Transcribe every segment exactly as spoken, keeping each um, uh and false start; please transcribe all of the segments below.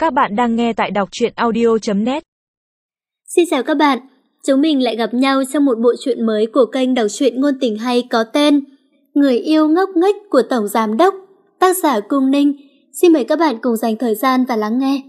Các bạn đang nghe tại đọc truyện audio chấm net. Xin chào các bạn, chúng mình lại gặp nhau trong một bộ truyện mới của kênh đọc truyện ngôn tình hay có tên Người yêu ngốc nghếch của Tổng Giám Đốc, tác giả Cung Ninh. Xin mời các bạn cùng dành thời gian và lắng nghe.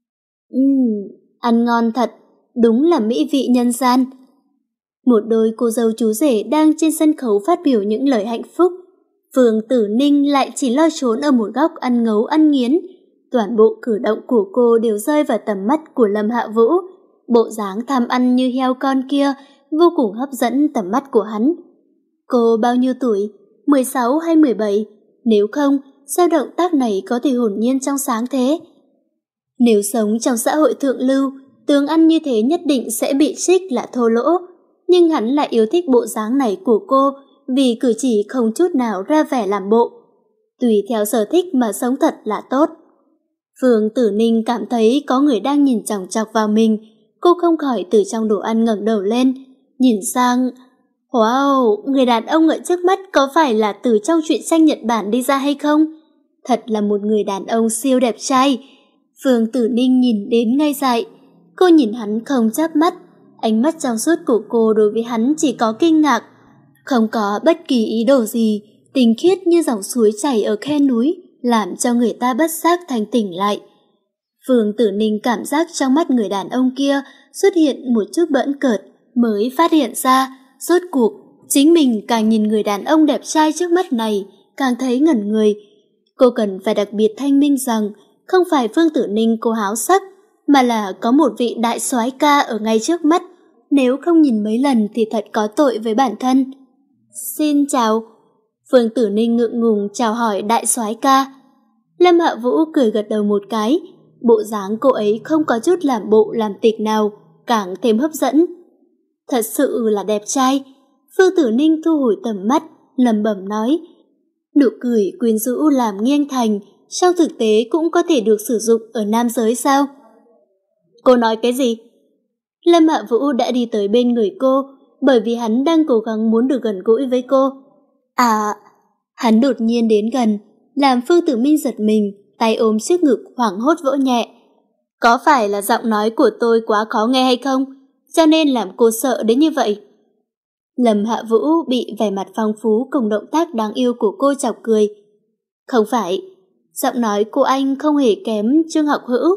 Ừm, ăn ngon thật, đúng là mỹ vị nhân gian. Một đôi cô dâu chú rể đang trên sân khấu phát biểu những lời hạnh phúc. Phương Tử Ninh lại chỉ lo trốn ở một góc ăn ngấu ăn nghiến. Toàn bộ cử động của cô đều rơi vào tầm mắt của Lâm Hạ Vũ. Bộ dáng tham ăn như heo con kia vô cùng hấp dẫn tầm mắt của hắn. Cô bao nhiêu tuổi? mười sáu hay mười bảy? Nếu không, sao động tác này có thể hồn nhiên trong sáng thế? Nếu sống trong xã hội thượng lưu, tướng ăn như thế nhất định sẽ bị trích là thô lỗ. Nhưng hắn lại yêu thích bộ dáng này của cô vì cử chỉ không chút nào ra vẻ làm bộ. Tùy theo sở thích mà sống thật là tốt. Phương Tử Ninh cảm thấy có người đang nhìn chòng chọc vào mình. Cô không khỏi từ trong đồ ăn ngẩng đầu lên, nhìn sang... Wow, người đàn ông ở trước mắt có phải là từ trong truyện tranh Nhật Bản đi ra hay không? Thật là một người đàn ông siêu đẹp trai. Phương Tử Ninh nhìn đến ngây dại. Cô nhìn hắn không chớp mắt. Ánh mắt trong suốt của cô đối với hắn chỉ có kinh ngạc. Không có bất kỳ ý đồ gì, tinh khiết như dòng suối chảy ở khe núi, làm cho người ta bất giác thanh tỉnh lại. Phương Tử Ninh cảm giác trong mắt người đàn ông kia xuất hiện một chút bỡn cợt, mới phát hiện ra, rốt cuộc, chính mình càng nhìn người đàn ông đẹp trai trước mắt này, càng thấy ngẩn người. Cô cần phải đặc biệt thanh minh rằng, không phải Phương Tử Ninh cô háo sắc, mà là có một vị đại soái ca ở ngay trước mắt. Nếu không nhìn mấy lần thì thật có tội với bản thân. Xin chào. Phương Tử Ninh ngượng ngùng chào hỏi đại soái ca. Lâm Hạ Vũ cười gật đầu một cái. Bộ dáng cô ấy không có chút làm bộ làm tịch nào, càng thêm hấp dẫn. Thật sự là đẹp trai. Phương Tử Ninh thu hồi tầm mắt, lẩm bẩm nói. Nụ cười quyến rũ làm nghiêng thành, trong thực tế cũng có thể được sử dụng ở nam giới sao? Cô nói cái gì? Lâm Hạ Vũ đã đi tới bên người cô, bởi vì hắn đang cố gắng muốn được gần gũi với cô. À, hắn đột nhiên đến gần, làm Phương Tử Minh giật mình, tay ôm trước ngực hoảng hốt vỗ nhẹ. Có phải là giọng nói của tôi quá khó nghe hay không? Cho nên làm cô sợ đến như vậy. Lâm Hạ Vũ bị vẻ mặt phong phú cùng động tác đáng yêu của cô chọc cười. Không phải, giọng nói của anh không hề kém Trương Học Hữu.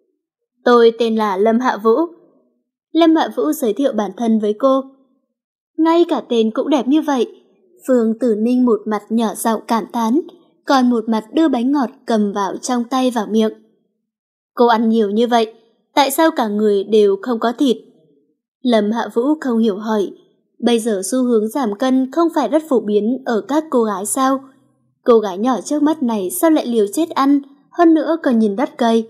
Tôi tên là Lâm Hạ Vũ. Lâm Hạ Vũ giới thiệu bản thân với cô. Ngay cả tên cũng đẹp như vậy. Phương Tử Ninh một mặt nhỏ giọng cảm thán, còn một mặt đưa bánh ngọt cầm vào trong tay vào miệng. Cô ăn nhiều như vậy, tại sao cả người đều không có thịt? Lâm Hạ Vũ không hiểu hỏi, bây giờ xu hướng giảm cân không phải rất phổ biến ở các cô gái sao? Cô gái nhỏ trước mắt này sao lại liều chết ăn, hơn nữa còn nhìn đắt cay.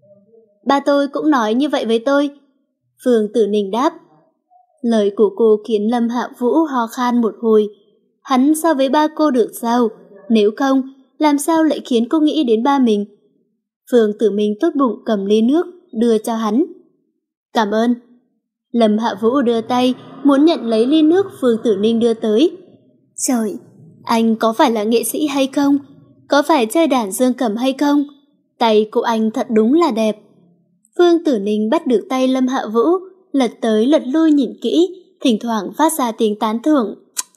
Ba tôi cũng nói như vậy với tôi. Phương Tử Ninh đáp. Lời của cô khiến Lâm Hạ Vũ ho khan một hồi. Hắn so với ba cô được sao? Nếu không, làm sao lại khiến cô nghĩ đến ba mình? Phương Tử Minh tốt bụng cầm ly nước, đưa cho hắn. Cảm ơn. Lâm Hạ Vũ đưa tay, muốn nhận lấy ly nước Phương Tử Ninh đưa tới. Trời, anh có phải là nghệ sĩ hay không? Có phải chơi đàn dương cầm hay không? Tay của anh thật đúng là đẹp. Phương Tử Ninh bắt được tay Lâm Hạ Vũ, lật tới lật lui nhìn kỹ, thỉnh thoảng phát ra tiếng tán thưởng.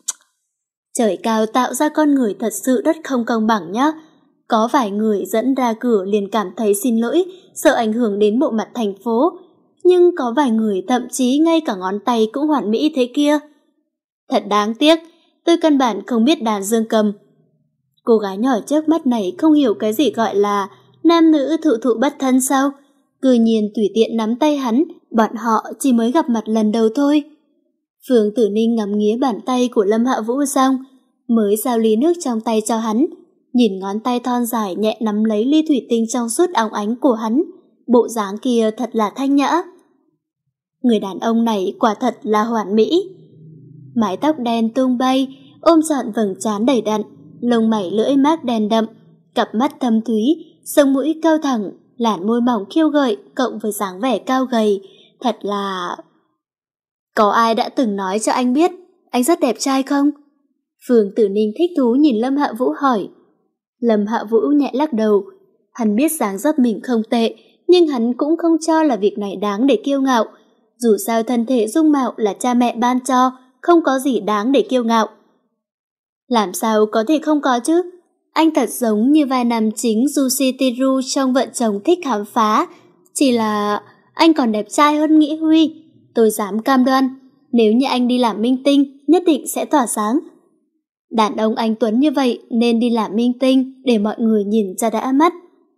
Trời cao tạo ra con người thật sự rất không công bằng nhá. Có vài người dẫn ra cửa liền cảm thấy xin lỗi, sợ ảnh hưởng đến bộ mặt thành phố. Nhưng có vài người thậm chí ngay cả ngón tay cũng hoàn mỹ thế kia. Thật đáng tiếc, tôi căn bản không biết đàn dương cầm. Cô gái nhỏ trước mắt này không hiểu cái gì gọi là nam nữ thụ thụ bất thân sao? Cứ nhiên tùy tiện nắm tay hắn, bọn họ chỉ mới gặp mặt lần đầu thôi. Phương Tử Ninh ngắm nghía bàn tay của Lâm Hạ Vũ xong, mới giao ly nước trong tay cho hắn, nhìn ngón tay thon dài nhẹ nắm lấy ly thủy tinh trong suốt óng ánh của hắn, bộ dáng kia thật là thanh nhã. Người đàn ông này quả thật là hoàn mỹ. Mái tóc đen tung bay, ôm trọn vầng trán đầy đặn, lông mày lưỡi mác đen đậm, cặp mắt thâm thúy, sống mũi cao thẳng, làn môi mỏng khiêu gợi cộng với dáng vẻ cao gầy, thật là... Có ai đã từng nói cho anh biết anh rất đẹp trai không? Phương Tử Ninh thích thú nhìn Lâm Hạ Vũ hỏi. Lâm Hạ Vũ nhẹ lắc đầu. Hắn biết dáng dấp mình không tệ, nhưng hắn cũng không cho là việc này đáng để kiêu ngạo. Dù sao thân thể dung mạo là cha mẹ ban cho, không có gì đáng để kiêu ngạo. Làm sao có thể không có chứ? Anh thật giống như vai nam chính Yushiteru trong Vợ chồng thích khám phá. Chỉ là anh còn đẹp trai hơn Nghĩa Huy. Tôi dám cam đoan, nếu như anh đi làm minh tinh, nhất định sẽ tỏa sáng. Đàn ông anh tuấn như vậy nên đi làm minh tinh để mọi người nhìn cho đã mắt.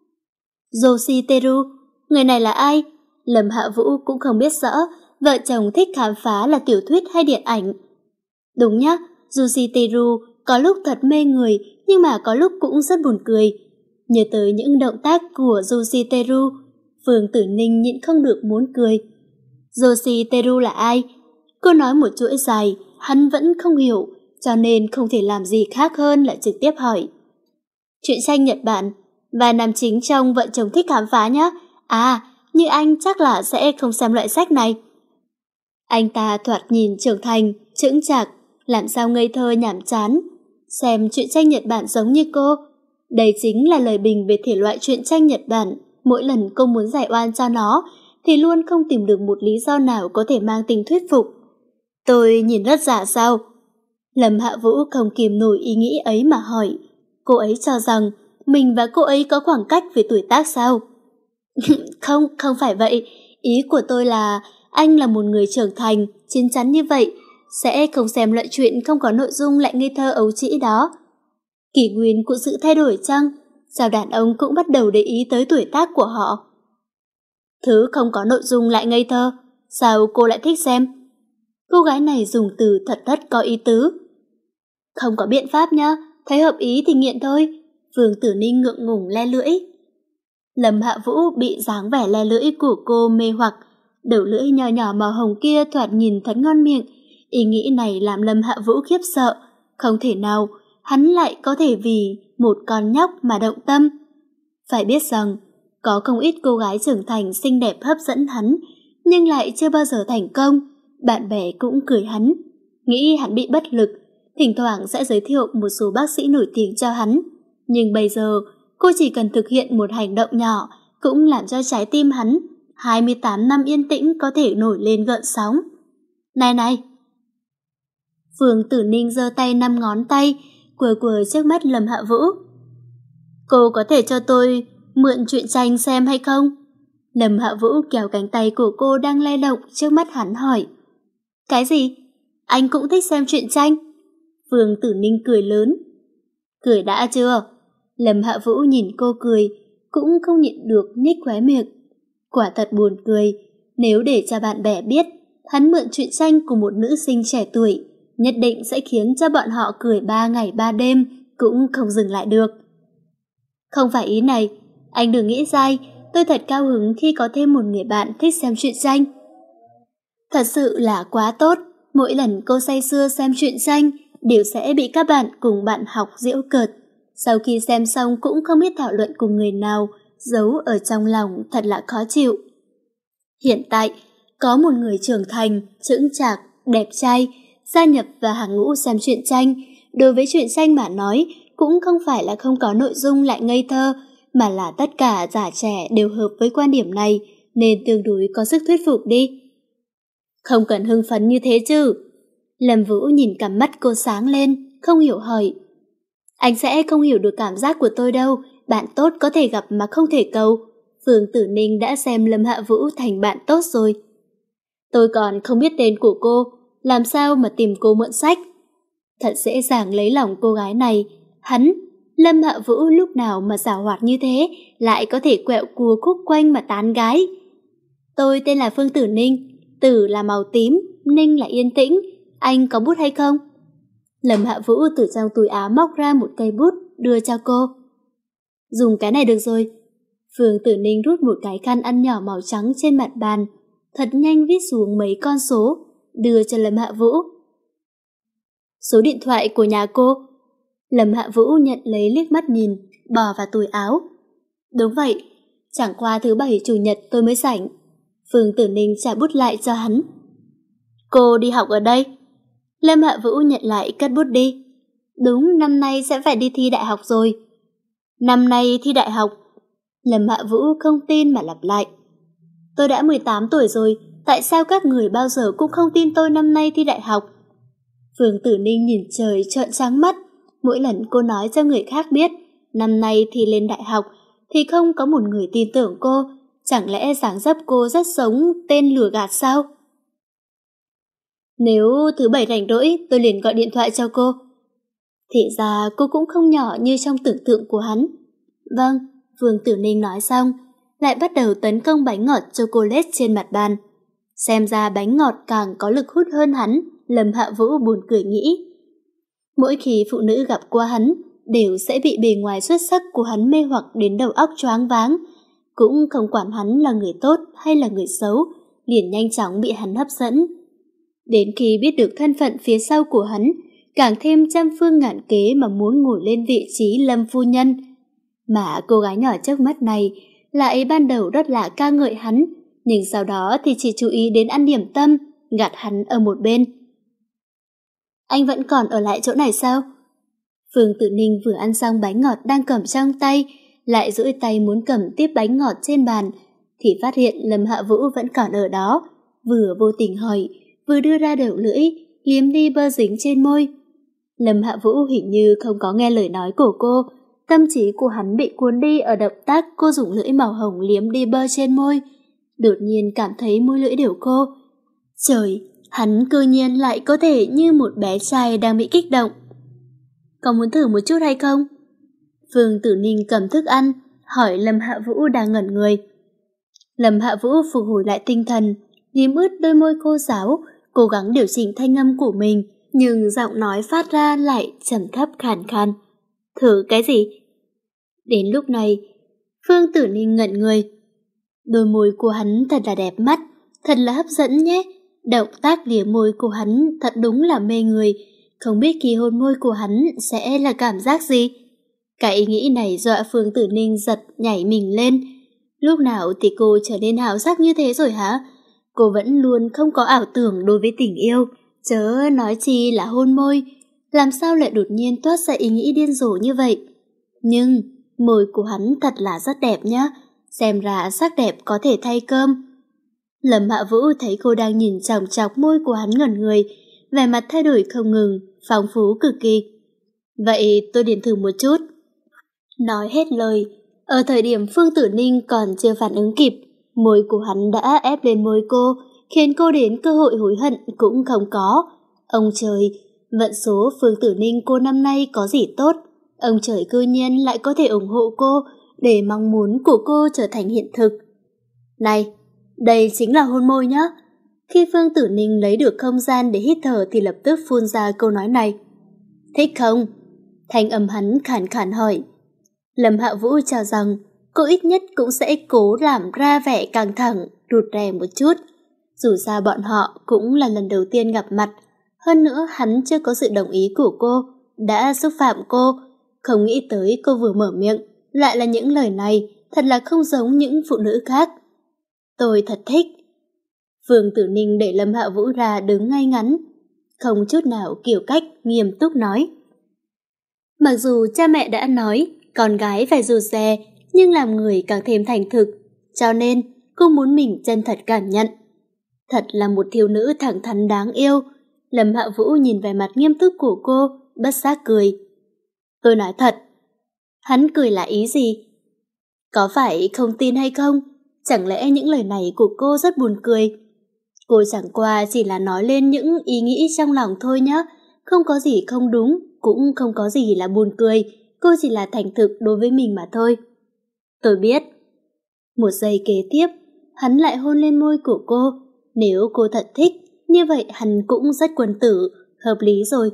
Yoshiiteru, người này là ai? Lâm Hạ Vũ cũng không biết rõ Vợ chồng thích khám phá là tiểu thuyết hay điện ảnh. Đúng nhá, Yoshiiteru có lúc thật mê người nhưng mà có lúc cũng rất buồn cười. Nhớ tới những động tác của Yoshiiteru, Phương Tử Ninh nhịn không được muốn cười. Yoshiiteru là ai? Cô nói một chuỗi dài, hắn vẫn không hiểu, cho nên không thể làm gì khác hơn là trực tiếp hỏi. Truyện tranh Nhật Bản, và nam chính trong Vợ chồng thích khám phá nhá. À, như anh chắc là sẽ không xem loại sách này. Anh ta thoạt nhìn trưởng thành, chững chạc, làm sao ngây thơ nhảm chán. Xem truyện tranh Nhật Bản giống như cô. Đây chính là lời bình về thể loại truyện tranh Nhật Bản. Mỗi lần cô muốn giải oan cho nó, thì luôn không tìm được một lý do nào có thể mang tính thuyết phục. Tôi nhìn rất giả sao? Lâm Hạ Vũ không kìm nổi ý nghĩ ấy mà hỏi. Cô ấy cho rằng mình và cô ấy có khoảng cách về tuổi tác sao? Không, không phải vậy. Ý của tôi là anh là một người trưởng thành, chín chắn như vậy, sẽ không xem loại chuyện không có nội dung lại ngây thơ ấu trĩ đó. Kỷ nguyên của sự thay đổi chăng? Sao đàn ông cũng bắt đầu để ý tới tuổi tác của họ? Thứ không có nội dung lại ngây thơ, sao cô lại thích xem? Cô gái này dùng từ thật rất có ý tứ. Không có biện pháp nhá, thấy hợp ý thì nghiện thôi. Phương Tử Ninh ngượng ngùng le lưỡi. Lâm Hạ Vũ bị dáng vẻ le lưỡi của cô mê hoặc, đầu lưỡi nhỏ nhỏ màu hồng kia thoạt nhìn thật ngon miệng. Ý nghĩ này làm Lâm Hạ Vũ khiếp sợ, không thể nào hắn lại có thể vì một con nhóc mà động tâm. Phải biết rằng, có không ít cô gái trưởng thành xinh đẹp hấp dẫn hắn, nhưng lại chưa bao giờ thành công. Bạn bè cũng cười hắn, nghĩ hắn bị bất lực, thỉnh thoảng sẽ giới thiệu một số bác sĩ nổi tiếng cho hắn. Nhưng bây giờ, cô chỉ cần thực hiện một hành động nhỏ, cũng làm cho trái tim hắn, hai mươi tám năm yên tĩnh có thể nổi lên gợn sóng. Này này! Phương Tử Ninh giơ tay năm ngón tay, quờ quờ trước mắt Lâm Hạ Vũ. Cô có thể cho tôi mượn truyện tranh xem hay không? Lâm Hạ Vũ kéo cánh tay của cô đang lay động trước mắt hắn hỏi. Cái gì? Anh cũng thích xem truyện tranh? Phương Tử Ninh cười lớn. Cười đã chưa? Lâm Hạ Vũ nhìn cô cười, cũng không nhịn được nhếch khóe miệng. Quả thật buồn cười, nếu để cho bạn bè biết hắn mượn truyện tranh của một nữ sinh trẻ tuổi, nhất định sẽ khiến cho bọn họ cười ba ngày ba đêm, cũng không dừng lại được. Không phải ý này, anh đừng nghĩ sai, tôi thật cao hứng khi có thêm một người bạn thích xem truyện tranh. Thật sự là quá tốt, mỗi lần cô say sưa xem truyện tranh đều sẽ bị các bạn cùng bạn học giễu cợt. Sau khi xem xong cũng không biết thảo luận cùng người nào, giấu ở trong lòng thật là khó chịu. Hiện tại, có một người trưởng thành, chững chạc, đẹp trai, gia nhập vào hàng ngũ xem truyện tranh. Đối với truyện tranh mà nói, cũng không phải là không có nội dung lại ngây thơ, mà là tất cả già trẻ đều hợp với quan điểm này, nên tương đối có sức thuyết phục đi. Không cần hưng phấn như thế chứ. Lâm Vũ nhìn cằm mắt cô sáng lên, không hiểu hỏi. Anh sẽ không hiểu được cảm giác của tôi đâu, bạn tốt có thể gặp mà không thể cầu. Phương Tử Ninh đã xem Lâm Hạ Vũ thành bạn tốt rồi. Tôi còn không biết tên của cô, làm sao mà tìm cô mượn sách. Thật dễ dàng lấy lòng cô gái này. Hắn, Lâm Hạ Vũ lúc nào mà giàu hoạt như thế, lại có thể quẹo cua khúc quanh mà tán gái. Tôi tên là Phương Tử Ninh, Tử là màu tím, Ninh là yên tĩnh. Anh có bút hay không? Lâm Hạ Vũ từ trong túi áo móc ra một cây bút, đưa cho cô. Dùng cái này được rồi. Phương Tử Ninh rút một cái khăn ăn nhỏ màu trắng trên mặt bàn, thật nhanh viết xuống mấy con số, đưa cho Lâm Hạ Vũ. Số điện thoại của nhà cô. Lâm Hạ Vũ nhận lấy liếc mắt nhìn, bỏ vào túi áo. Đúng vậy, chẳng qua thứ bảy chủ nhật tôi mới rảnh. Phương Tử Ninh trả bút lại cho hắn. Cô đi học ở đây? Lâm Hạ Vũ nhận lại cất bút đi. Đúng, năm nay sẽ phải đi thi đại học rồi. Năm nay thi đại học. Lâm Hạ Vũ không tin mà lặp lại. Tôi đã mười tám tuổi rồi, tại sao các người bao giờ cũng không tin tôi năm nay thi đại học? Phương Tử Ninh nhìn trời trợn trắng mắt, mỗi lần cô nói cho người khác biết năm nay thi lên đại học thì không có một người tin tưởng cô, chẳng lẽ dáng dấp cô rất giống tên lừa gạt sao? Nếu thứ bảy rảnh rỗi tôi liền gọi điện thoại cho cô. Thì ra cô cũng không nhỏ như trong tưởng tượng của hắn. Vâng, Phương Tử Ninh nói xong, lại bắt đầu tấn công bánh ngọt chocolate trên mặt bàn. Xem ra bánh ngọt càng có lực hút hơn hắn, Lâm Hạ Vũ buồn cười nghĩ. Mỗi khi phụ nữ gặp qua hắn, đều sẽ bị bề ngoài xuất sắc của hắn mê hoặc đến đầu óc choáng váng. Cũng không quản hắn là người tốt hay là người xấu, liền nhanh chóng bị hắn hấp dẫn. Đến khi biết được thân phận phía sau của hắn, càng thêm trăm phương ngàn kế mà muốn ngồi lên vị trí Lâm phu nhân. Mà cô gái nhỏ trước mắt này lại ban đầu rất là ca ngợi hắn, nhưng sau đó thì chỉ chú ý đến ăn điểm tâm, gạt hắn ở một bên. Anh vẫn còn ở lại chỗ này sao? Phương Tử Ninh vừa ăn xong bánh ngọt đang cầm trong tay, lại duỗi tay muốn cầm tiếp bánh ngọt trên bàn, thì phát hiện Lâm Hạ Vũ vẫn còn ở đó, vừa vô tình hỏi, vừa đưa ra đầu lưỡi, liếm đi bơ dính trên môi. Lâm Hạ Vũ hình như không có nghe lời nói của cô, tâm trí của hắn bị cuốn đi ở động tác cô dùng lưỡi màu hồng liếm đi bơ trên môi. Đột nhiên cảm thấy môi lưỡi đều khô. Trời, hắn cư nhiên lại có thể như một bé trai đang bị kích động. Có muốn thử một chút hay không? Phương Tử Ninh cầm thức ăn, hỏi Lâm Hạ Vũ đang ngẩn người. Lâm Hạ Vũ phục hồi lại tinh thần, liếm ướt đôi môi khô ráo, cố gắng điều chỉnh thanh âm của mình, nhưng giọng nói phát ra lại trầm thấp khàn khàn. Thử cái gì? Đến lúc này, Phương Tử Ninh ngẩn người. Đôi môi của hắn thật là đẹp mắt, thật là hấp dẫn nhé. Động tác lìa môi của hắn thật đúng là mê người, không biết khi hôn môi của hắn sẽ là cảm giác gì. Cái ý nghĩ này dọa Phương Tử Ninh giật nhảy mình lên. Lúc nào thì cô trở nên hào sắc như thế rồi hả? Cô vẫn luôn không có ảo tưởng đối với tình yêu, chớ nói chi là hôn môi. Làm sao lại đột nhiên toát ra ý nghĩ điên rồ như vậy? Nhưng môi của hắn thật là rất đẹp nhá, xem ra sắc đẹp có thể thay cơm. Lâm Hạ Vũ thấy cô đang nhìn chòng chọc môi của hắn ngẩn người, vẻ mặt thay đổi không ngừng, phong phú cực kỳ. Vậy tôi điền thử một chút. Nói hết lời, ở thời điểm Phương Tử Ninh còn chưa phản ứng kịp, môi của hắn đã ép lên môi cô, khiến cô đến cơ hội hối hận cũng không có. Ông trời, vận số Phương Tử Ninh cô năm nay có gì tốt, ông trời cư nhiên lại có thể ủng hộ cô để mong muốn của cô trở thành hiện thực. Này, đây chính là hôn môi nhá. Khi Phương Tử Ninh lấy được không gian để hít thở thì lập tức phun ra câu nói này. Thích không? Thanh âm hắn khàn khàn hỏi. Lâm Hạ Vũ cho rằng cô ít nhất cũng sẽ cố làm ra vẻ căng thẳng, rụt rè một chút. Dù sao bọn họ cũng là lần đầu tiên gặp mặt, hơn nữa hắn chưa có sự đồng ý của cô, đã xúc phạm cô. Không nghĩ tới cô vừa mở miệng, lại là những lời này, thật là không giống những phụ nữ khác. Tôi thật thích. Phương Tử Ninh đẩy Lâm Hạ Vũ ra đứng ngay ngắn, không chút nào kiểu cách, nghiêm túc nói. Mặc dù cha mẹ đã nói con gái phải rụt rè, nhưng làm người càng thêm thành thực, cho nên cô muốn mình chân thật cảm nhận. Thật là một thiếu nữ thẳng thắn đáng yêu. Lâm Hạ Vũ nhìn vẻ mặt nghiêm túc của cô, bất giác cười. Tôi nói thật. Hắn cười là ý gì? Có phải không tin hay không? Chẳng lẽ những lời này của cô rất buồn cười? Cô chẳng qua chỉ là nói lên những ý nghĩ trong lòng thôi nhé, không có gì không đúng, cũng không có gì là buồn cười, cô chỉ là thành thực đối với mình mà thôi. Tôi biết. Một giây kế tiếp, hắn lại hôn lên môi của cô. Nếu cô thật thích, như vậy hắn cũng rất quân tử, hợp lý rồi.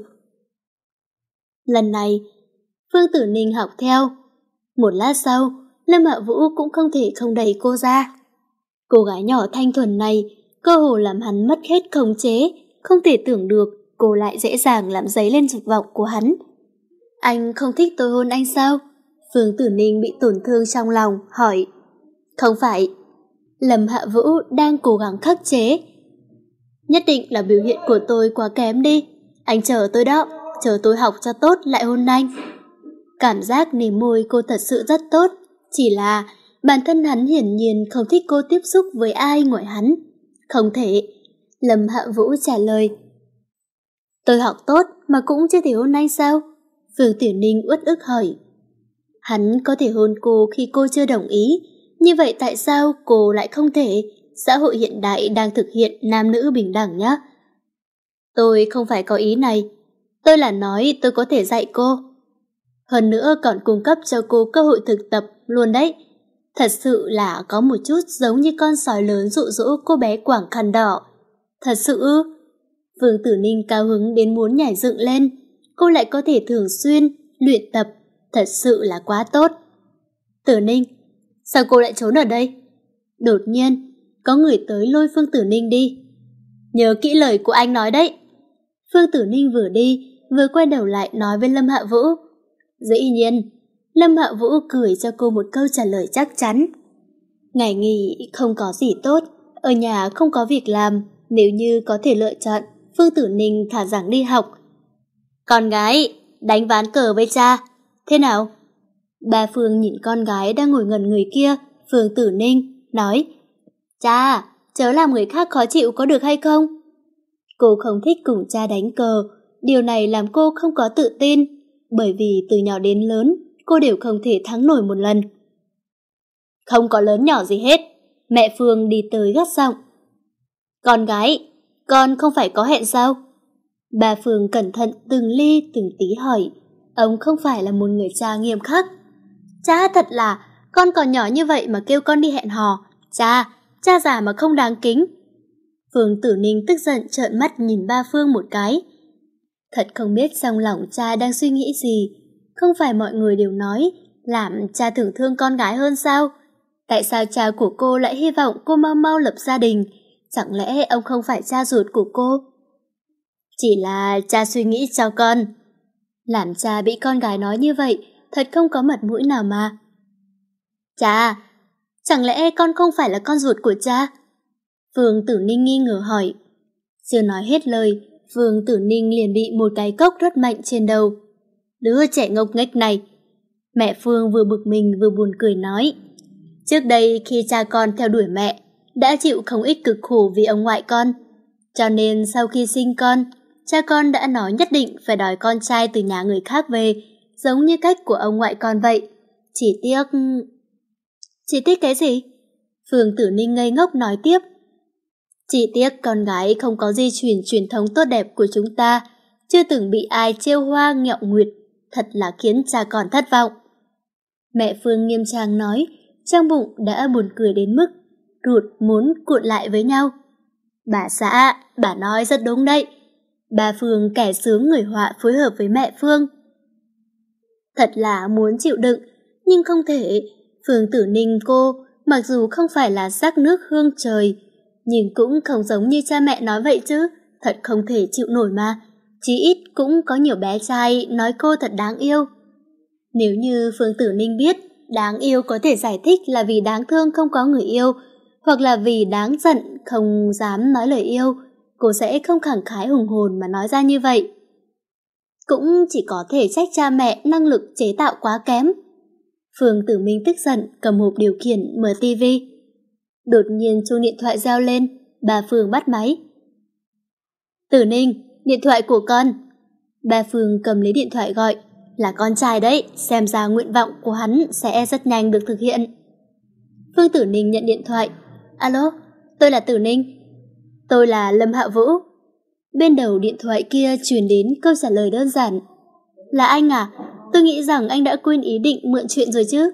Lần này, Phương Tử Ninh học theo. Một lát sau, Lâm Hạ Vũ cũng không thể không đẩy cô ra. Cô gái nhỏ thanh thuần này, cơ hồ làm hắn mất hết khống chế, không thể tưởng được cô lại dễ dàng làm dấy lên dục vọng của hắn. Anh không thích tôi hôn anh sao? Phương Tử Ninh bị tổn thương trong lòng, hỏi. Không phải. Lâm Hạ Vũ đang cố gắng khắc chế. Nhất định là biểu hiện của tôi quá kém đi. Anh chờ tôi đó, chờ tôi học cho tốt lại hôn anh. Cảm giác nếm môi cô thật sự rất tốt, chỉ là bản thân hắn hiển nhiên không thích cô tiếp xúc với ai ngoài hắn. Không thể. Lâm Hạ Vũ trả lời. Tôi học tốt mà cũng chưa thể hôn anh sao? Phương Tử Ninh uất ức hỏi. Hắn có thể hôn cô khi cô chưa đồng ý, như vậy tại sao cô lại không thể? Xã hội hiện đại đang thực hiện nam nữ bình đẳng nhá. Tôi không phải có ý này. Tôi là nói tôi có thể dạy cô. Hơn nữa còn cung cấp cho cô cơ hội thực tập luôn đấy. Thật sự là có một chút giống như con sói lớn dụ dỗ cô bé quàng khăn đỏ. Thật sự ư? Vương Tử Ninh cao hứng đến muốn nhảy dựng lên. Cô lại có thể thường xuyên luyện tập. Thật sự là quá tốt. Tử Ninh, sao cô lại trốn ở đây? Đột nhiên, có người tới lôi Phương Tử Ninh đi. Nhớ kỹ lời của anh nói đấy. Phương Tử Ninh vừa đi, vừa quay đầu lại nói với Lâm Hạ Vũ. Dĩ nhiên, Lâm Hạ Vũ cười cho cô một câu trả lời chắc chắn. Ngày nghỉ không có gì tốt, ở nhà không có việc làm, nếu như có thể lựa chọn, Phương Tử Ninh thả rằng đi học. Con gái, đánh ván cờ với cha, thế nào? Bà Phương nhìn con gái đang ngồi ngẩn người kia, Phương Tử Ninh, nói. Cha, chớ làm người khác khó chịu có được hay không? Cô không thích cùng cha đánh cờ, điều này làm cô không có tự tin, bởi vì từ nhỏ đến lớn, cô đều không thể thắng nổi một lần. Không có lớn nhỏ gì hết, mẹ Phương đi tới gắt giọng. Con gái, con không phải có hẹn sao? Bà Phương cẩn thận từng ly từng tí hỏi, ông không phải là một người cha nghiêm khắc. Cha thật là, con còn nhỏ như vậy mà kêu con đi hẹn hò, cha, cha già mà không đáng kính. Phương Tử Ninh tức giận trợn mắt nhìn ba Phương một cái. Thật không biết trong lòng cha đang suy nghĩ gì. Không phải mọi người đều nói làm cha thường thương con gái hơn sao? Tại sao cha của cô lại hy vọng cô mau mau lập gia đình? Chẳng lẽ ông không phải cha ruột của cô? Chỉ là cha suy nghĩ cho con. Làm cha bị con gái nói như vậy, thật không có mặt mũi nào mà. Cha, chẳng lẽ con không phải là con ruột của cha? Phương Tử Ninh nghi ngờ hỏi. Chưa nói hết lời, Phương Tử Ninh liền bị một cái cốc rất mạnh trên đầu. Đứa trẻ ngốc nghếch này. Mẹ Phương vừa bực mình vừa buồn cười nói. Trước đây khi cha con theo đuổi mẹ, đã chịu không ít cực khổ vì ông ngoại con. Cho nên sau khi sinh con, cha con đã nói nhất định phải đòi con trai từ nhà người khác về, giống như cách của ông ngoại con vậy. Chỉ tiếc... Chỉ tiếc cái gì? Phương Tử Ninh ngây ngốc nói tiếp. Chỉ tiếc con gái không có di truyền truyền thống tốt đẹp của chúng ta, chưa từng bị ai trêu hoa nghẹo nguyệt, thật là khiến cha con thất vọng. Mẹ Phương nghiêm trang nói, trong bụng đã buồn cười đến mức ruột muốn cuộn lại với nhau. Bà xã, bà nói rất đúng đấy. Bà Phương kẻ sướng người họa phối hợp với mẹ Phương. Thật là muốn chịu đựng, nhưng không thể. Phương Tử Ninh cô, mặc dù không phải là sắc nước hương trời, nhưng cũng không giống như cha mẹ nói vậy chứ, thật không thể chịu nổi mà. Chí ít cũng có nhiều bé trai nói cô thật đáng yêu. Nếu như Phương Tử Ninh biết đáng yêu có thể giải thích là vì đáng thương không có người yêu, hoặc là vì đáng giận không dám nói lời yêu, cô sẽ không khẳng khái hùng hồn mà nói ra như vậy. Cũng chỉ có thể trách cha mẹ năng lực chế tạo quá kém. Phương Tử Minh tức giận cầm hộp điều khiển mở tivi. Đột nhiên chuông điện thoại reo lên, bà Phương bắt máy. Tử Ninh, điện thoại của con. Bà Phương cầm lấy điện thoại gọi. Là con trai đấy, xem ra nguyện vọng của hắn sẽ rất nhanh được thực hiện. Phương Tử Ninh nhận điện thoại. Alo, tôi là Tử Ninh. Tôi là Lâm Hạ Vũ. Bên đầu điện thoại kia truyền đến câu trả lời đơn giản. Là anh à? Tôi nghĩ rằng anh đã quên ý định mượn chuyện rồi chứ.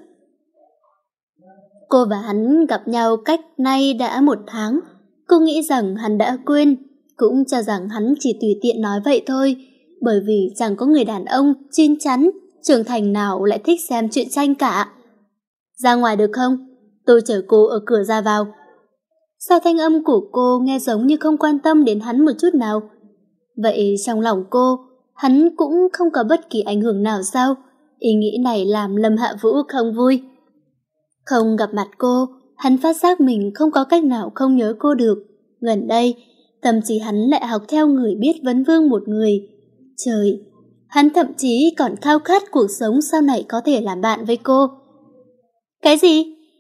Cô và hắn gặp nhau cách nay đã một tháng. Cô nghĩ rằng hắn đã quên, cũng cho rằng hắn chỉ tùy tiện nói vậy thôi, bởi vì chẳng có người đàn ông chín chắn, trưởng thành nào lại thích xem truyện tranh cả. Ra ngoài được không? Tôi chở cô ở cửa ra vào. Sao thanh âm của cô nghe giống như không quan tâm đến hắn một chút nào? Vậy trong lòng cô, hắn cũng không có bất kỳ ảnh hưởng nào sao? Ý nghĩ này làm Lâm Hạ Vũ không vui. Không gặp mặt cô, hắn phát giác mình không có cách nào không nhớ cô được. Gần đây, tâm trí hắn lại học theo người biết vấn vương một người. Trời, hắn thậm chí còn khao khát cuộc sống sau này có thể làm bạn với cô. Cái gì?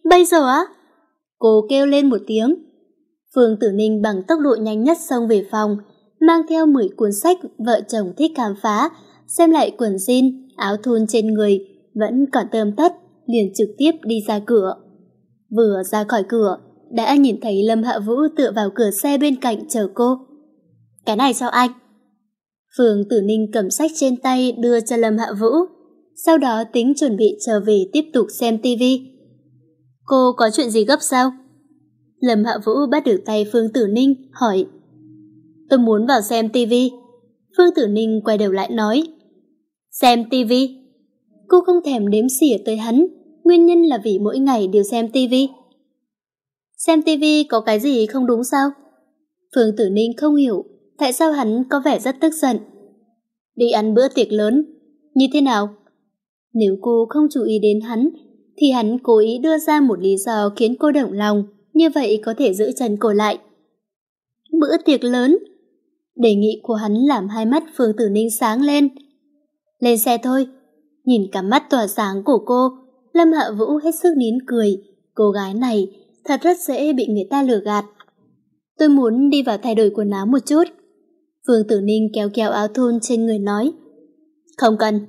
Bây giờ á? Cô kêu lên một tiếng. Phương Tử Ninh bằng tốc độ nhanh nhất xông về phòng, mang theo mười cuốn sách vợ chồng thích khám phá, xem lại quần jean, áo thun trên người, vẫn còn tươm tất, liền trực tiếp đi ra cửa. Vừa ra khỏi cửa, đã nhìn thấy Lâm Hạ Vũ tựa vào cửa xe bên cạnh chờ cô. Cái này cho anh. Phương Tử Ninh cầm sách trên tay đưa cho Lâm Hạ Vũ, sau đó tính chuẩn bị trở về tiếp tục xem tivi. Cô có chuyện gì gấp sao? Lâm Hạ Vũ bắt được tay Phương Tử Ninh, hỏi. Tôi muốn vào xem tivi. Phương Tử Ninh quay đầu lại nói. Xem tivi? Cô không thèm đếm xỉa tới hắn, nguyên nhân là vì mỗi ngày đều xem tivi. Xem tivi có cái gì không đúng sao? Phương Tử Ninh không hiểu tại sao hắn có vẻ rất tức giận. Đi ăn bữa tiệc lớn, như thế nào? Nếu cô không chú ý đến hắn, thì hắn cố ý đưa ra một lý do khiến cô động lòng, như vậy có thể giữ chân cô lại. Bữa tiệc lớn? Đề nghị của hắn làm hai mắt Phương Tử Ninh sáng lên. Lên xe thôi. Nhìn cả mắt tỏa sáng của cô, Lâm Hạ Vũ hết sức nín cười. Cô gái này thật rất dễ bị người ta lừa gạt. Tôi muốn đi vào thay đổi quần áo một chút. Phương Tử Ninh kéo kéo áo thun trên người nói. Không cần.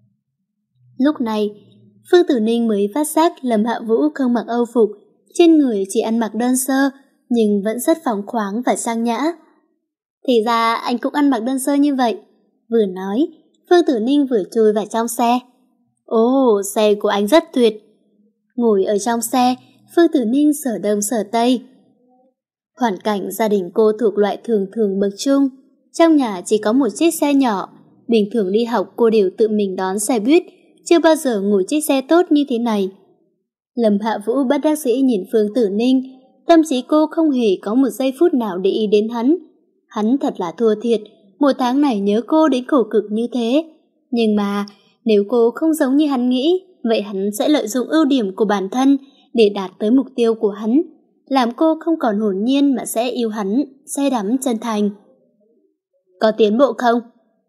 Lúc này, Phương Tử Ninh mới phát giác Lâm Hạ Vũ không mặc âu phục, trên người chỉ ăn mặc đơn sơ, nhưng vẫn rất phóng khoáng và sang nhã. Thì ra anh cũng ăn mặc đơn sơ như vậy. Vừa nói, Phương Tử Ninh vừa chui vào trong xe. Ồ, xe của anh rất tuyệt. Ngồi ở trong xe, Phương Tử Ninh sở đông sở tây. Hoàn cảnh gia đình cô thuộc loại thường thường bậc trung. Trong nhà chỉ có một chiếc xe nhỏ. Bình thường đi học cô đều tự mình đón xe buýt, chưa bao giờ ngồi chiếc xe tốt như thế này. Lâm Hạ Vũ bất đắc dĩ nhìn Phương Tử Ninh, tâm trí cô không hề có một giây phút nào để ý đến hắn. Hắn thật là thua thiệt, một tháng này nhớ cô đến khổ cực như thế. Nhưng mà, nếu cô không giống như hắn nghĩ, vậy hắn sẽ lợi dụng ưu điểm của bản thân để đạt tới mục tiêu của hắn, làm cô không còn hồn nhiên mà sẽ yêu hắn, say đắm chân thành. Có tiến bộ không?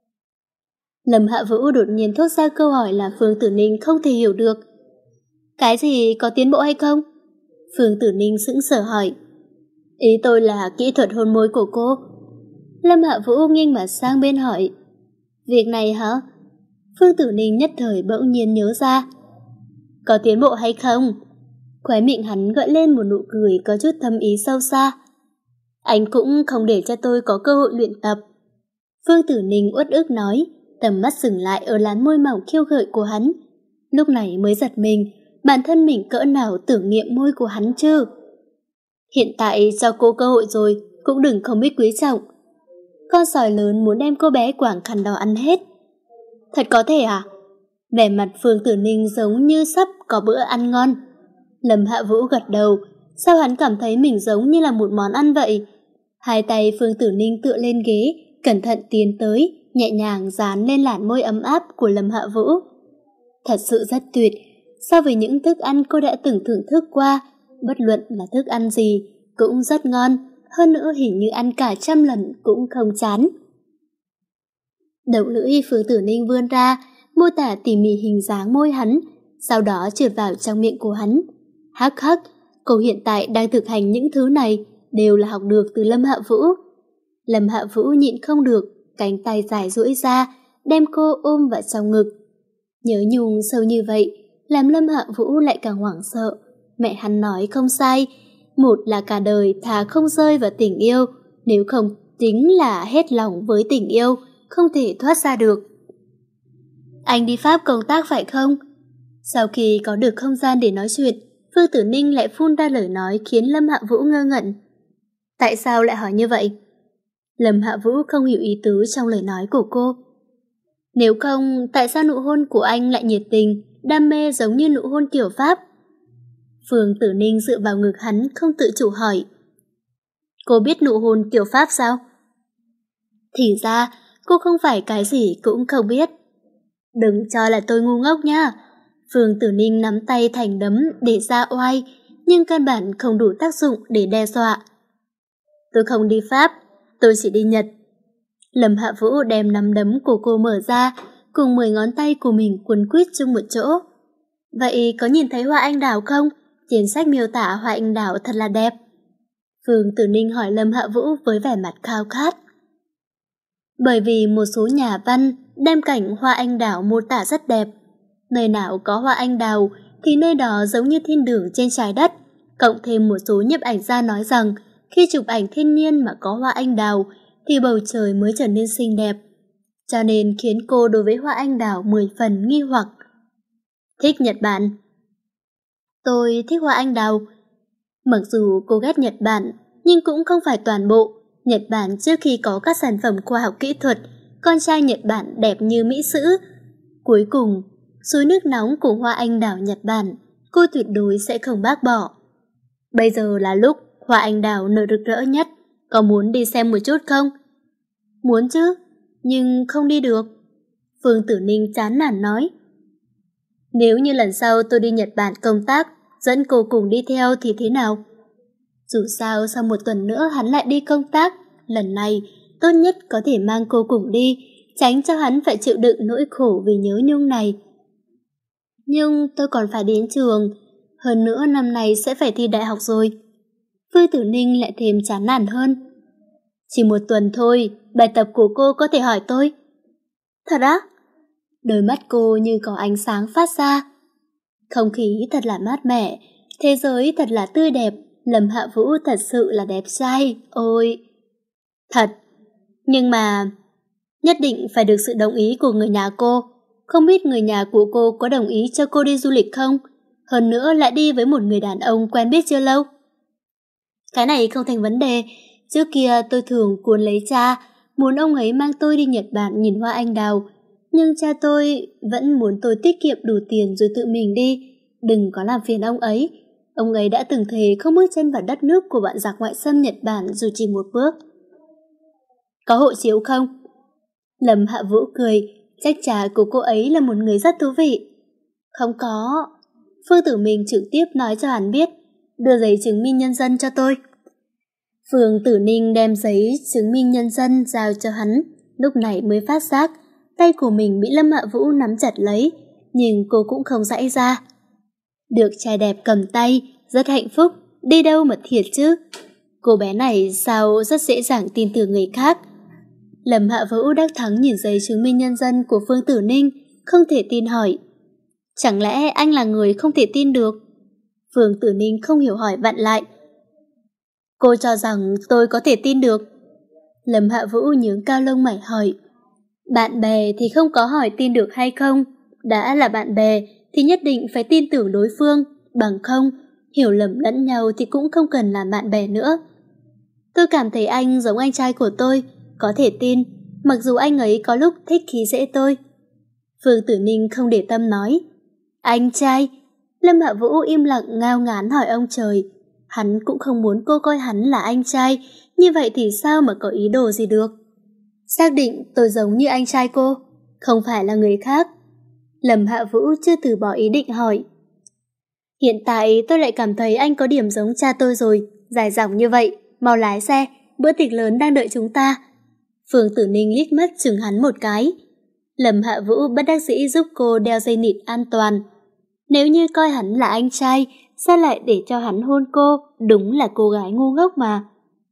Lâm Hạ Vũ đột nhiên thốt ra câu hỏi là Phương Tử Ninh không thể hiểu được. Cái gì có tiến bộ hay không? Phương Tử Ninh sững sờ hỏi. Ý tôi là kỹ thuật hôn môi của cô. Lâm Hạ Vũ nghiêng mặt sang bên hỏi. Việc này hả? Phương Tử Ninh nhất thời bỗng nhiên nhớ ra. Có tiến bộ hay không? Khóe miệng hắn gợi lên một nụ cười có chút thâm ý sâu xa. Anh cũng không để cho tôi có cơ hội luyện tập. Phương Tử Ninh uất ức nói, tầm mắt dừng lại ở làn môi mỏng khiêu gợi của hắn. Lúc này mới giật mình, bản thân mình cỡ nào tưởng niệm môi của hắn chứ. Hiện tại cho cô cơ hội rồi, cũng đừng không biết quý trọng. Con sói lớn muốn đem cô bé quảng khăn đỏ ăn hết. Thật có thể à? Vẻ mặt Phương Tử Ninh giống như sắp có bữa ăn ngon. Lâm Hạ Vũ gật đầu, sao hắn cảm thấy mình giống như là một món ăn vậy? Hai tay Phương Tử Ninh tựa lên ghế, cẩn thận tiến tới, nhẹ nhàng dán lên làn môi ấm áp của Lâm Hạ Vũ. Thật sự rất tuyệt, so với những thức ăn cô đã từng thưởng thức qua, bất luận là thức ăn gì, cũng rất ngon, hơn nữa hình như ăn cả trăm lần cũng không chán. Đầu lưỡi Phương Tử Ninh vươn ra, mô tả tỉ mỉ hình dáng môi hắn, sau đó trượt vào trong miệng của hắn. Hắc hắc, cô hiện tại đang thực hành những thứ này, đều là học được từ Lâm Hạ Vũ. Lâm Hạ Vũ nhịn không được, cánh tay dài duỗi ra, đem cô ôm vào trong ngực. Nhớ nhung sâu như vậy, làm Lâm Hạ Vũ lại càng hoảng sợ. Mẹ hắn nói không sai, một là cả đời thà không rơi vào tình yêu, nếu không tính là hết lòng với tình yêu, không thể thoát ra được. Anh đi Pháp công tác phải không? Sau khi có được không gian để nói chuyện, Phương Tử Ninh lại phun ra lời nói khiến Lâm Hạ Vũ ngơ ngẩn. Tại sao lại hỏi như vậy? Lâm Hạ Vũ không hiểu ý tứ trong lời nói của cô. Nếu không, tại sao nụ hôn của anh lại nhiệt tình, đam mê giống như nụ hôn kiểu Pháp? Phương Tử Ninh dựa vào ngực hắn không tự chủ hỏi. Cô biết nụ hôn kiểu Pháp sao? Thì ra, cô không phải cái gì cũng không biết. Đừng cho là tôi ngu ngốc nha. Phương Tử Ninh nắm tay thành đấm để ra oai, nhưng căn bản không đủ tác dụng để đe dọa. Tôi không đi Pháp, tôi chỉ đi Nhật. Lâm Hạ Vũ đem nắm đấm của cô mở ra, cùng mười ngón tay của mình quấn quýt chung một chỗ. Vậy có nhìn thấy hoa anh đào không? Trên sách miêu tả hoa anh đào thật là đẹp. Phương Tử Ninh hỏi Lâm Hạ Vũ với vẻ mặt khao khát. Bởi vì một số nhà văn đem cảnh hoa anh đào mô tả rất đẹp. Nơi nào có hoa anh đào thì nơi đó giống như thiên đường trên trái đất. Cộng thêm một số nhiếp ảnh gia nói rằng khi chụp ảnh thiên nhiên mà có hoa anh đào thì bầu trời mới trở nên xinh đẹp. Cho nên khiến cô đối với hoa anh đào mười phần nghi hoặc. Thích Nhật Bản. Tôi thích hoa anh đào. Mặc dù cô ghét Nhật Bản, nhưng cũng không phải toàn bộ. Nhật Bản trước khi có các sản phẩm khoa học kỹ thuật, con trai Nhật Bản đẹp như mỹ sữ. Cuối cùng, suối nước nóng của hoa anh đào Nhật Bản, cô tuyệt đối sẽ không bác bỏ. Bây giờ là lúc hoa anh đào nở rực rỡ nhất, có muốn đi xem một chút không? Muốn chứ, nhưng không đi được. Phương Tử Ninh chán nản nói. Nếu như lần sau tôi đi Nhật Bản công tác, dẫn cô cùng đi theo thì thế nào? Dù sao sau một tuần nữa hắn lại đi công tác, lần này tốt nhất có thể mang cô cùng đi, tránh cho hắn phải chịu đựng nỗi khổ vì nhớ nhung này. Nhưng tôi còn phải đến trường, hơn nữa năm nay sẽ phải thi đại học rồi. Phương Tử Ninh lại thêm chán nản hơn. Chỉ một tuần thôi, bài tập của cô có thể hỏi tôi. Thật á? Đôi mắt cô như có ánh sáng phát ra. Không khí thật là mát mẻ, thế giới thật là tươi đẹp, Lâm Hạ Vũ thật sự là đẹp trai, ôi. Thật, nhưng mà nhất định phải được sự đồng ý của người nhà cô. Không biết người nhà của cô có đồng ý cho cô đi du lịch không? Hơn nữa lại đi với một người đàn ông quen biết chưa lâu. Cái này không thành vấn đề. Trước kia tôi thường cuốn lấy cha, muốn ông ấy mang tôi đi Nhật Bản nhìn hoa anh đào. Nhưng cha tôi vẫn muốn tôi tiết kiệm đủ tiền rồi tự mình đi. Đừng có làm phiền ông ấy. Ông ấy đã từng thề không bước chân vào đất nước của bọn giặc ngoại xâm Nhật Bản dù chỉ một bước. Có hộ chiếu không? Lâm Hạ Vũ cười, trách cha của cô ấy là một người rất thú vị. Không có. Phương Tử Minh trực tiếp nói cho hắn biết, đưa giấy chứng minh nhân dân cho tôi. Phương Tử Ninh đem giấy chứng minh nhân dân giao cho hắn, lúc này mới phát giác tay của mình bị Lâm Hạ Vũ nắm chặt lấy, nhưng cô cũng không giãy ra. Được trai đẹp cầm tay, rất hạnh phúc, đi đâu mà thiệt chứ. Cô bé này sao rất dễ dàng tin tưởng người khác. Lâm Hạ Vũ đắc thắng nhìn giấy chứng minh nhân dân của Phương Tử Ninh, không thể tin hỏi. Chẳng lẽ anh là người không thể tin được? Phương Tử Ninh không hiểu hỏi vặn lại. Cô cho rằng tôi có thể tin được. Lâm Hạ Vũ nhướng cao lông mày hỏi. Bạn bè thì không có hỏi tin được hay không. Đã là bạn bè thì nhất định phải tin tưởng đối phương. Bằng không, hiểu lầm lẫn nhau thì cũng không cần làm bạn bè nữa. Tôi cảm thấy anh giống anh trai của tôi, có thể tin, mặc dù anh ấy có lúc thích khí dễ tôi. Phương Tử Ninh không để tâm nói. Anh trai? Lâm Hạ Vũ im lặng ngao ngán hỏi ông trời. Hắn cũng không muốn cô coi hắn là anh trai, như vậy thì sao mà có ý đồ gì được. Xác định tôi giống như anh trai cô, không phải là người khác. Lâm Hạ Vũ chưa từ bỏ ý định hỏi. Hiện tại tôi lại cảm thấy anh có điểm giống cha tôi rồi, dài dòng như vậy, mau lái xe, bữa tiệc lớn đang đợi chúng ta. Phương Tử Ninh liếc mắt chừng hắn một cái. Lâm Hạ Vũ bất đắc dĩ giúp cô đeo dây nịt an toàn. Nếu như coi hắn là anh trai, sao lại để cho hắn hôn cô, đúng là cô gái ngu ngốc mà.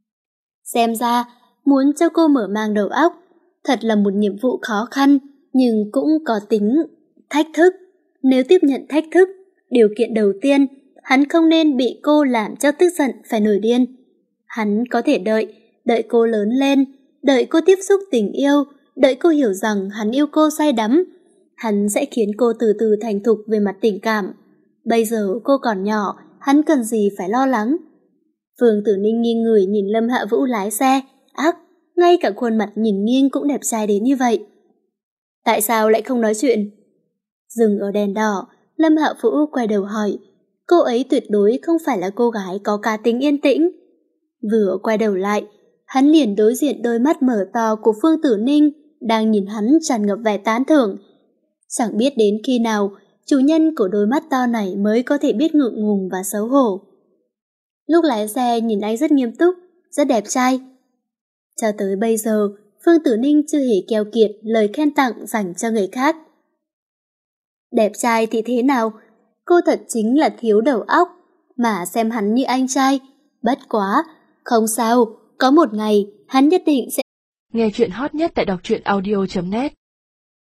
Xem ra, muốn cho cô mở mang đầu óc, thật là một nhiệm vụ khó khăn, nhưng cũng có tính thách thức. Nếu tiếp nhận thách thức, điều kiện đầu tiên, hắn không nên bị cô làm cho tức giận phải nổi điên. Hắn có thể đợi, đợi cô lớn lên, đợi cô tiếp xúc tình yêu, đợi cô hiểu rằng hắn yêu cô say đắm. Hắn sẽ khiến cô từ từ thành thục về mặt tình cảm. Bây giờ cô còn nhỏ, hắn cần gì phải lo lắng. Phương Tử Ninh nghiêng người nhìn Lâm Hạ Vũ lái xe, ác, ngay cả khuôn mặt nhìn nghiêng cũng đẹp trai đến như vậy. Tại sao lại không nói chuyện? Dừng ở đèn đỏ, Lâm Hạ Vũ quay đầu hỏi. Cô ấy tuyệt đối không phải là cô gái có cá tính yên tĩnh. Vừa quay đầu lại, hắn liền đối diện đôi mắt mở to của Phương Tử Ninh, đang nhìn hắn tràn ngập vẻ tán thưởng. Chẳng biết đến khi nào, chủ nhân của đôi mắt to này mới có thể biết ngượng ngùng và xấu hổ. Lúc lái xe nhìn anh rất nghiêm túc, rất đẹp trai. Cho tới bây giờ, Phương Tử Ninh chưa hề keo kiệt lời khen tặng dành cho người khác. Đẹp trai thì thế nào? Cô thật chính là thiếu đầu óc. mà xem hắn như anh trai. Bất quá, không sao, có một ngày hắn nhất định sẽ... Nghe chuyện hot nhất tại đọc truyện audio chấm net